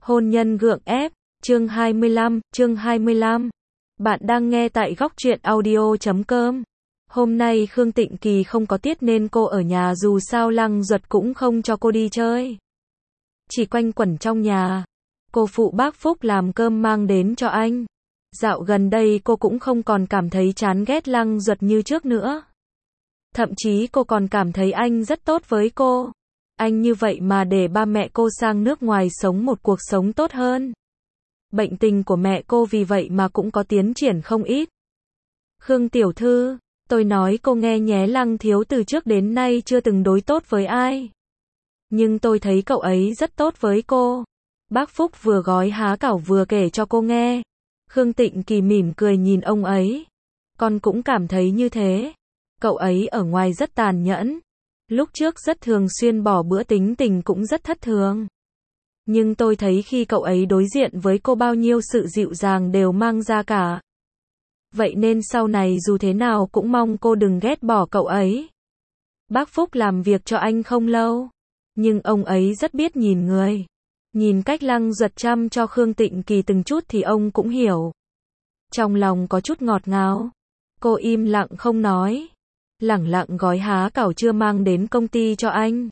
Hôn nhân gượng ép, chương 25. Bạn đang nghe tại góc truyện audio.com. Hôm nay Khương Tịnh Kỳ không có tiết nên cô ở nhà, dù sao Lăng Duật cũng không cho cô đi chơi. Chỉ quanh quẩn trong nhà. Cô phụ bác Phúc làm cơm mang đến cho anh. Dạo gần đây cô cũng không còn cảm thấy chán ghét Lăng Duật như trước nữa. Thậm chí cô còn cảm thấy anh rất tốt với cô. Anh như vậy mà để ba mẹ cô sang nước ngoài sống một cuộc sống tốt hơn. Bệnh tình của mẹ cô vì vậy mà cũng có tiến triển không ít. Khương tiểu thư, tôi nói cô nghe nhé, Lăng thiếu từ trước đến nay chưa từng đối tốt với ai. Nhưng tôi thấy cậu ấy rất tốt với cô. Bác Phúc vừa gói há cảo vừa kể cho cô nghe. Khương Tịnh Kỳ mỉm cười nhìn ông ấy. Con cũng cảm thấy như thế. Cậu ấy ở ngoài rất tàn nhẫn. Lúc trước rất thường xuyên bỏ bữa, tính tình cũng rất thất thường. Nhưng tôi thấy khi cậu ấy đối diện với cô bao nhiêu sự dịu dàng đều mang ra cả. Vậy nên sau này dù thế nào cũng mong cô đừng ghét bỏ cậu ấy. Bác Phúc làm việc cho anh không lâu. Nhưng ông ấy rất biết nhìn người. Nhìn cách Lăng Duật chăm cho Khương Tịnh Kỳ từng chút thì ông cũng hiểu. Trong lòng có chút ngọt ngào. Cô im lặng không nói. Lẳng lặng gói há cảo chưa mang đến công ty cho anh.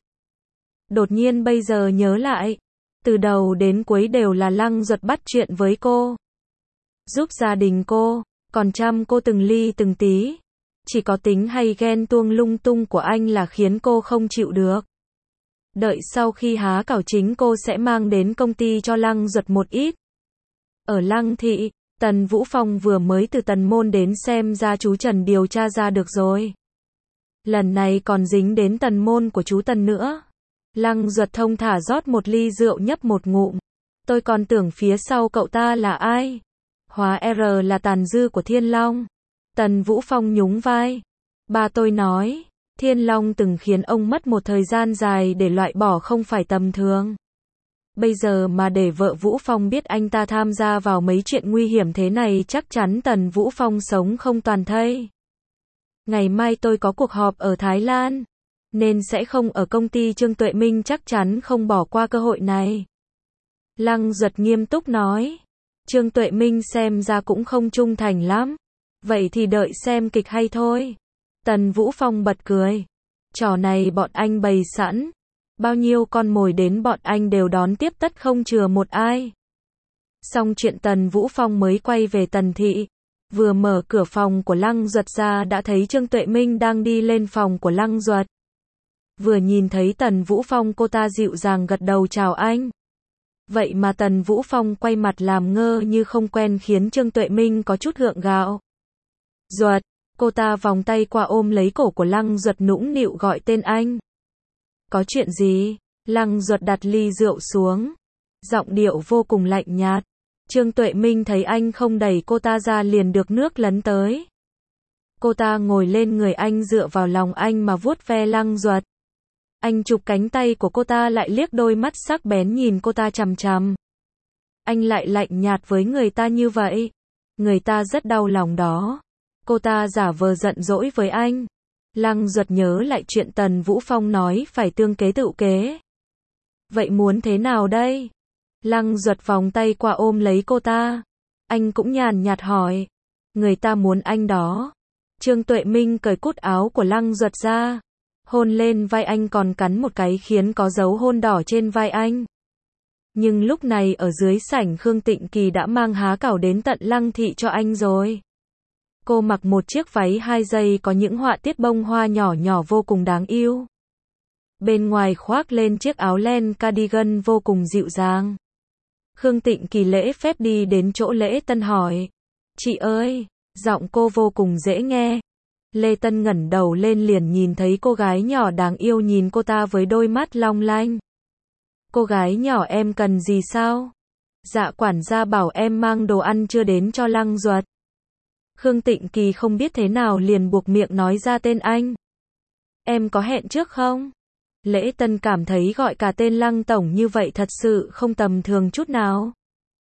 Đột nhiên bây giờ nhớ lại. Từ đầu đến cuối đều là Lăng Duật bắt chuyện với cô. Giúp gia đình cô. Còn chăm cô từng ly từng tí. Chỉ có tính hay ghen tuông lung tung của anh là khiến cô không chịu được. Đợi sau khi há cảo chính cô sẽ mang đến công ty cho Lăng Duật một ít. Ở Lăng thị, Tần Vũ Phong vừa mới từ Tần Môn đến, xem ra chú Trần điều tra ra được rồi. Lần này còn dính đến Tần Môn của chú Tần nữa. Lăng Duật thông thả rót một ly rượu nhấp một ngụm. Tôi còn tưởng phía sau cậu ta là ai. Hóa R là tàn dư của Thiên Long. Tần Vũ Phong nhún vai. Ba tôi nói, Thiên Long từng khiến ông mất một thời gian dài để loại bỏ, không phải tầm thường. Bây giờ mà để vợ Vũ Phong biết anh ta tham gia vào mấy chuyện nguy hiểm thế này, chắc chắn Tần Vũ Phong sống không toàn thây. Ngày mai tôi có cuộc họp ở Thái Lan, nên sẽ không ở công ty. Trương Tuệ Minh chắc chắn không bỏ qua cơ hội này. Lăng Duật nghiêm túc nói. Trương Tuệ Minh xem ra cũng không trung thành lắm. Vậy thì đợi xem kịch hay thôi. Tần Vũ Phong bật cười. Trò này bọn anh bày sẵn. Bao nhiêu con mồi đến bọn anh đều đón tiếp tất không chừa một ai. Xong chuyện Tần Vũ Phong mới quay về Tần thị. Vừa mở cửa phòng của Lăng Duật ra đã thấy Trương Tuệ Minh đang đi lên phòng của Lăng Duật. Vừa nhìn thấy Tần Vũ Phong, cô ta dịu dàng gật đầu chào anh. Vậy mà Tần Vũ Phong quay mặt làm ngơ như không quen, khiến Trương Tuệ Minh có chút gượng gạo. Duật, cô ta vòng tay qua ôm lấy cổ của Lăng Duật, nũng nịu gọi tên anh. Có chuyện gì? Lăng Duật đặt ly rượu xuống. Giọng điệu vô cùng lạnh nhạt. Trương Tuệ Minh thấy anh không đẩy cô ta ra liền được nước lấn tới. Cô ta ngồi lên người anh, dựa vào lòng anh mà vuốt ve Lăng Duật. Anh chụp cánh tay của cô ta lại, liếc đôi mắt sắc bén nhìn cô ta chằm chằm. Anh lại lạnh nhạt với người ta như vậy. Người ta rất đau lòng đó. Cô ta giả vờ giận dỗi với anh. Lăng Duật nhớ lại chuyện Tần Vũ Phong nói phải tương kế tự kế. Vậy muốn thế nào đây? Lăng Duật vòng tay qua ôm lấy cô ta. Anh cũng nhàn nhạt hỏi. Người ta muốn anh đó. Trương Tuệ Minh cởi cúc áo của Lăng Duật ra. Hôn lên vai anh, còn cắn một cái khiến có dấu hôn đỏ trên vai anh. Nhưng lúc này ở dưới sảnh, Khương Tịnh Kỳ đã mang há cảo đến tận Lăng thị cho anh rồi. Cô mặc một chiếc váy 2 giây có những họa tiết bông hoa nhỏ nhỏ vô cùng đáng yêu. Bên ngoài khoác lên chiếc áo len cardigan vô cùng dịu dàng. Khương Tịnh Kỳ lễ phép đi đến chỗ Lễ Tân hỏi. Chị ơi, giọng cô vô cùng dễ nghe. Lê Tân ngẩng đầu lên liền nhìn thấy cô gái nhỏ đáng yêu nhìn cô ta với đôi mắt long lanh. Cô gái nhỏ, em cần gì sao? Dạ quản gia bảo em mang đồ ăn chưa đến cho Lăng Duật. Khương Tịnh Kỳ không biết thế nào liền buộc miệng nói ra tên anh. Em có hẹn trước không? Lễ Tân cảm thấy gọi cả tên Lăng tổng như vậy thật sự không tầm thường chút nào.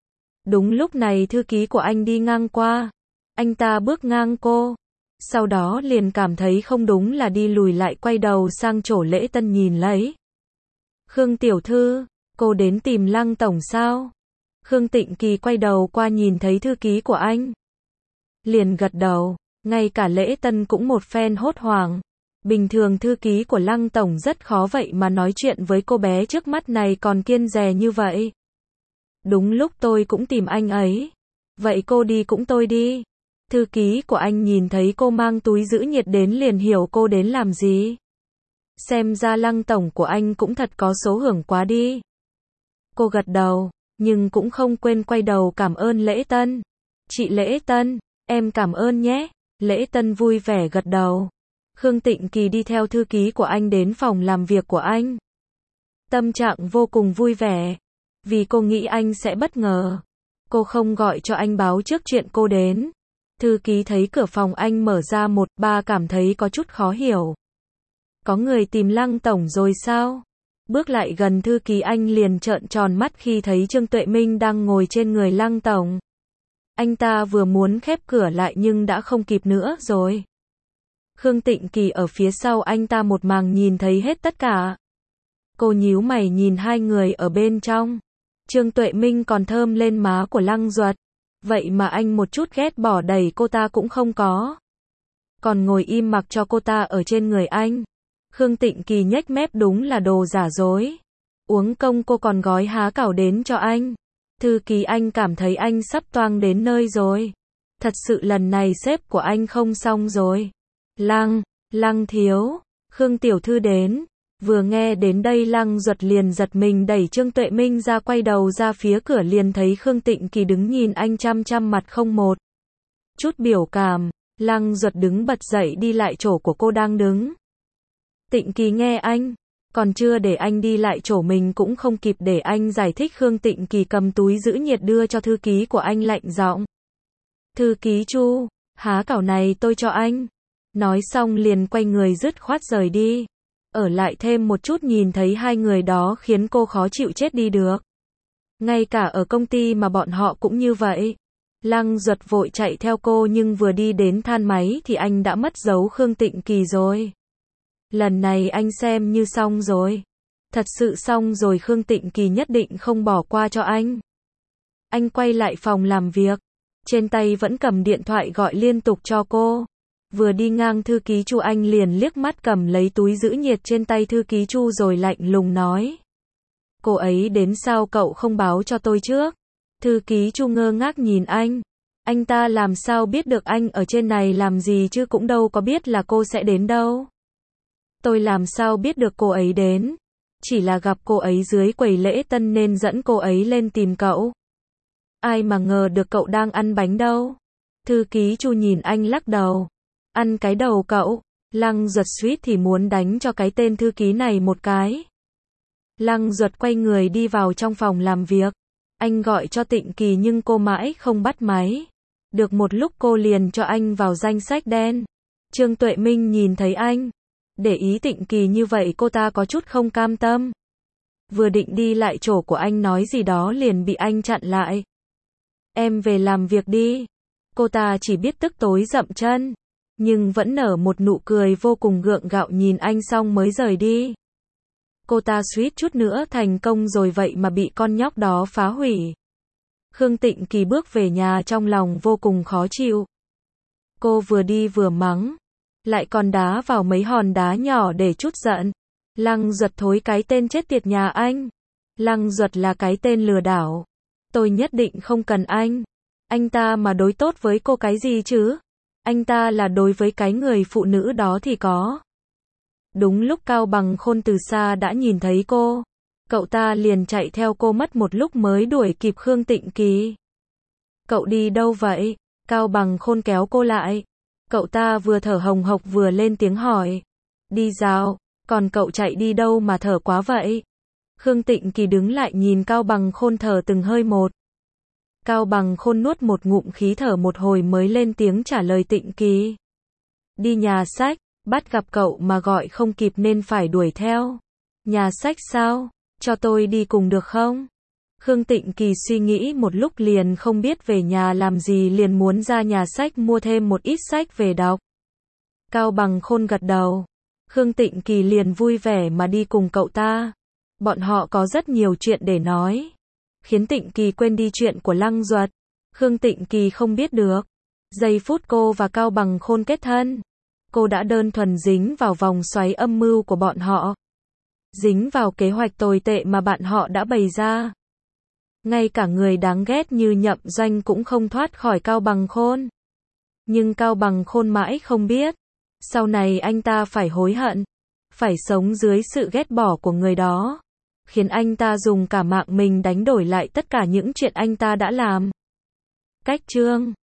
Đúng lúc này thư ký của anh đi ngang qua. Anh ta bước ngang cô. Sau đó liền cảm thấy không đúng là đi lùi lại, quay đầu sang chỗ Lễ Tân nhìn lấy. Khương tiểu thư, cô đến tìm Lăng tổng sao? Khương Tịnh Kỳ quay đầu qua nhìn thấy thư ký của anh. Liền gật đầu, ngay cả Lễ Tân cũng một phen hốt hoảng. Bình thường thư ký của Lăng Tổng rất khó vậy mà nói chuyện với cô bé trước mắt này còn kiêng dè như vậy. Đúng lúc tôi cũng tìm anh ấy. Vậy cô đi cũng tôi đi. Thư ký của anh nhìn thấy cô mang túi giữ nhiệt đến liền hiểu cô đến làm gì. Xem ra Lăng Tổng của anh cũng thật có số hưởng quá đi. Cô gật đầu, nhưng cũng không quên quay đầu cảm ơn Lễ Tân. Chị Lễ Tân, em cảm ơn nhé. Lễ Tân vui vẻ gật đầu. Khương Tịnh Kỳ đi theo thư ký của anh đến phòng làm việc của anh. Tâm trạng vô cùng vui vẻ, vì cô nghĩ anh sẽ bất ngờ. Cô không gọi cho anh báo trước chuyện cô đến. Thư ký thấy cửa phòng anh mở ra một, ba cảm thấy có chút khó hiểu. Có người tìm Lăng Tổng rồi sao? Bước lại gần thư ký anh liền trợn tròn mắt khi thấy Trương Tuệ Minh đang ngồi trên người Lăng Tổng. Anh ta vừa muốn khép cửa lại nhưng đã không kịp nữa rồi. Khương Tịnh Kỳ ở phía sau anh ta một màng nhìn thấy hết tất cả. Cô nhíu mày nhìn hai người ở bên trong. Trương Tuệ Minh còn thơm lên má của Lăng Duật. Vậy mà anh một chút ghét bỏ đẩy cô ta cũng không có. Còn ngồi im mặc cho cô ta ở trên người anh. Khương Tịnh Kỳ nhếch mép đúng là đồ giả dối. Uống công cô còn gói há cảo đến cho anh. Thư ký anh cảm thấy anh sắp toang đến nơi rồi. Thật sự lần này sếp của anh không xong rồi. Lăng thiếu, Khương tiểu thư đến. Vừa nghe đến đây Lăng Duật liền giật mình đẩy Trương Tuệ Minh ra quay đầu ra phía cửa liền thấy Khương Tịnh Kỳ đứng nhìn anh chăm chăm mặt không một chút biểu cảm. Lăng Duật đứng bật dậy đi lại chỗ của cô đang đứng. Tịnh Kỳ nghe anh, còn chưa để anh đi lại chỗ mình cũng không kịp để anh giải thích. Khương Tịnh Kỳ cầm túi giữ nhiệt đưa cho thư ký của anh lạnh giọng. Thư ký Chu, há cảo này tôi cho anh. Nói xong liền quay người dứt khoát rời đi. Ở lại thêm một chút nhìn thấy hai người đó khiến cô khó chịu chết đi được. Ngay cả ở công ty mà bọn họ cũng như vậy. Lăng Duật vội chạy theo cô nhưng vừa đi đến than máy thì anh đã mất dấu Khương Tịnh Kỳ rồi. Lần này anh xem như xong rồi. Thật sự xong rồi, Khương Tịnh Kỳ nhất định không bỏ qua cho anh. Anh quay lại phòng làm việc. Trên tay vẫn cầm điện thoại gọi liên tục cho cô. Vừa đi ngang thư ký Chu anh liền liếc mắt cầm lấy túi giữ nhiệt trên tay thư ký Chu rồi lạnh lùng nói. Cô ấy đến sao cậu không báo cho tôi trước? Thư ký Chu ngơ ngác nhìn anh. Anh ta làm sao biết được anh ở trên này làm gì chứ cũng đâu có biết là cô sẽ đến đâu. Tôi làm sao biết được cô ấy đến? Chỉ là gặp cô ấy dưới quầy lễ tân nên dẫn cô ấy lên tìm cậu. Ai mà ngờ được cậu đang ăn bánh đâu. Thư ký Chu nhìn anh lắc đầu. Ăn cái đầu cậu. Lăng Duật suýt thì muốn đánh cho cái tên thư ký này một cái. Lăng Duật quay người đi vào trong phòng làm việc. Anh gọi cho Tịnh Kỳ nhưng cô mãi không bắt máy. Được một lúc cô liền cho anh vào danh sách đen. Trương Tuệ Minh nhìn thấy anh. Để ý Tịnh Kỳ như vậy cô ta có chút không cam tâm. Vừa định đi lại chỗ của anh nói gì đó liền bị anh chặn lại. Em về làm việc đi. Cô ta chỉ biết tức tối dậm chân. Nhưng vẫn nở một nụ cười vô cùng gượng gạo nhìn anh xong mới rời đi. Cô ta suýt chút nữa thành công rồi vậy mà bị con nhóc đó phá hủy. Khương Tịnh Kỳ bước về nhà trong lòng vô cùng khó chịu. Cô vừa đi vừa mắng. Lại còn đá vào mấy hòn đá nhỏ để trút giận. Lăng Duật thối cái tên chết tiệt nhà anh. Lăng Duật là cái tên lừa đảo. Tôi nhất định không cần anh. Anh ta mà đối tốt với cô cái gì chứ? Anh ta là đối với cái người phụ nữ đó thì có. Đúng lúc Cao Bằng Khôn từ xa đã nhìn thấy cô. Cậu ta liền chạy theo cô mất một lúc mới đuổi kịp Khương Tịnh Kỳ. Cậu đi đâu vậy? Cao Bằng Khôn kéo cô lại. Cậu ta vừa thở hồng hộc vừa lên tiếng hỏi. Đi dạo, còn cậu chạy đi đâu mà thở quá vậy? Khương Tịnh Kỳ đứng lại nhìn Cao Bằng Khôn thở từng hơi một. Cao Bằng Khôn nuốt một ngụm khí thở một hồi mới lên tiếng trả lời Tịnh Kỳ. Đi nhà sách, bắt gặp cậu mà gọi không kịp nên phải đuổi theo. Nhà sách sao? Cho tôi đi cùng được không? Khương Tịnh Kỳ suy nghĩ một lúc liền không biết về nhà làm gì liền muốn ra nhà sách mua thêm một ít sách về đọc. Cao Bằng Khôn gật đầu. Khương Tịnh Kỳ liền vui vẻ mà đi cùng cậu ta. Bọn họ có rất nhiều chuyện để nói. khiến Tịnh Kỳ quên đi chuyện của Lăng Duật. Khương Tịnh Kỳ không biết được, giây phút cô và Cao Bằng Khôn kết thân, cô đã đơn thuần dính vào vòng xoáy âm mưu của bọn họ, dính vào kế hoạch tồi tệ mà bạn họ đã bày ra. Ngay cả người đáng ghét như Nhậm Doanh cũng không thoát khỏi Cao Bằng Khôn. Nhưng Cao Bằng Khôn mãi không biết, sau này anh ta phải hối hận, phải sống dưới sự ghét bỏ của người đó, khiến anh ta dùng cả mạng mình đánh đổi lại tất cả những chuyện anh ta đã làm. Cách chương